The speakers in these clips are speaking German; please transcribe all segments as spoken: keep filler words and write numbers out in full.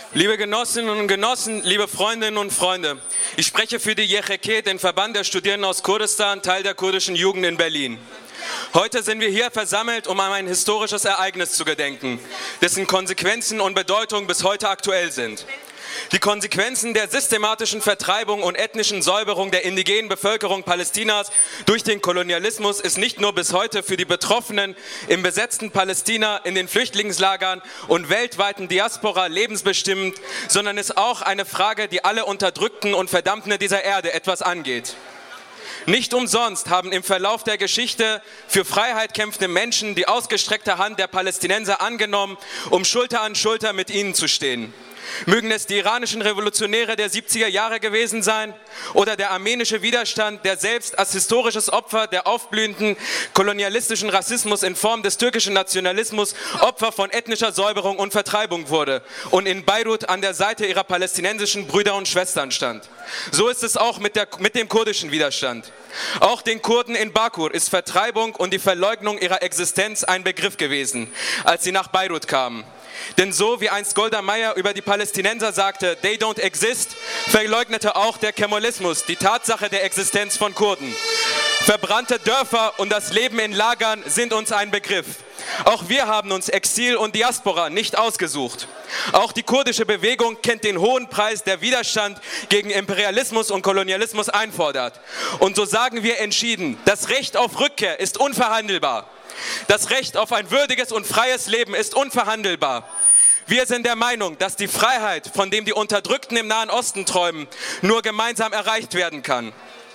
Liebe Genossinnen und Genossen, liebe Freundinnen und Freunde, ich spreche für die Y H K, den Verband der Studierenden aus Kurdistan, Teil der kurdischen Jugend in Berlin. Heute sind wir hier versammelt, um an ein historisches Ereignis zu gedenken, dessen Konsequenzen und Bedeutung bis heute aktuell sind. Die Konsequenzen der systematischen Vertreibung und ethnischen Säuberung der indigenen Bevölkerung Palästinas durch den Kolonialismus ist nicht nur bis heute für die Betroffenen im besetzten Palästina, in den Flüchtlingslagern und weltweiten Diaspora lebensbestimmend, sondern ist auch eine Frage, die alle Unterdrückten und Verdammten dieser Erde etwas angeht. Nicht umsonst haben im Verlauf der Geschichte für Freiheit kämpfende Menschen die ausgestreckte Hand der Palästinenser angenommen, um Schulter an Schulter mit ihnen zu stehen. Mögen es die iranischen Revolutionäre der siebziger Jahre gewesen sein oder der armenische Widerstand, der selbst als historisches Opfer der aufblühenden kolonialistischen Rassismus in Form des türkischen Nationalismus Opfer von ethnischer Säuberung und Vertreibung wurde und in Beirut an der Seite ihrer palästinensischen Brüder und Schwestern stand. So ist es auch mit, der, mit dem kurdischen Widerstand. Auch den Kurden in Bakur ist Vertreibung und die Verleugnung ihrer Existenz ein Begriff gewesen, als sie nach Beirut kamen. Denn so wie einst Golda Meir über die Palästinenser sagte, they don't exist, verleugnete auch der Kemalismus die Tatsache der Existenz von Kurden. Verbrannte Dörfer und das Leben in Lagern sind uns ein Begriff. Auch wir haben uns Exil und Diaspora nicht ausgesucht. Auch die kurdische Bewegung kennt den hohen Preis, der Widerstand gegen Imperialismus und Kolonialismus einfordert. Und so sagen wir entschieden, das Recht auf Rückkehr ist unverhandelbar. Das Recht auf ein würdiges und freies Leben ist unverhandelbar. Wir sind der Meinung, dass die Freiheit, von dem die Unterdrückten im Nahen Osten träumen, nur gemeinsam erreicht werden kann.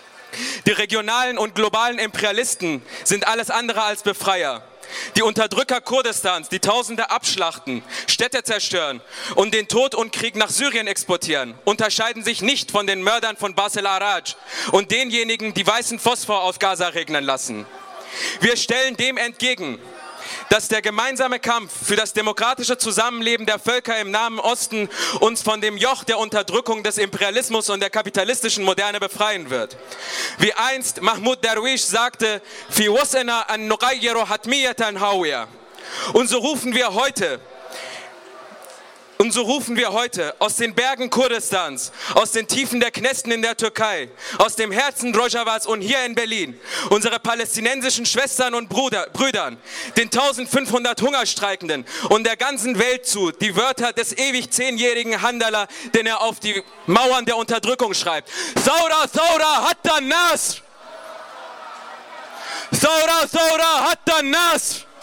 Die regionalen und globalen Imperialisten sind alles andere als Befreier. Die Unterdrücker Kurdistans, die Tausende abschlachten, Städte zerstören und den Tod und Krieg nach Syrien exportieren, unterscheiden sich nicht von den Mördern von Bas el-Araj und denjenigen, die weißen Phosphor aus Gaza regnen lassen. Wir stellen dem entgegen, dass der gemeinsame Kampf für das demokratische Zusammenleben der Völker im Nahen Osten uns von dem Joch der Unterdrückung des Imperialismus und der kapitalistischen Moderne befreien wird. Wie einst Mahmoud Darwish sagte, "Fi wasana an nughayyiru hatmiyatan hawiya." Und so rufen wir heute, Und so rufen wir heute aus den Bergen Kurdistans, aus den Tiefen der Knesten in der Türkei, aus dem Herzen Rojavas und hier in Berlin, unsere palästinensischen Schwestern und Bruder, Brüdern, den eintausendfünfhundert Hungerstreikenden und der ganzen Welt zu, die Wörter des ewig zehnjährigen Handala, den er auf die Mauern der Unterdrückung schreibt. Saura, Saura, hatta Nasr! Saura, Saura, hatta Nasr!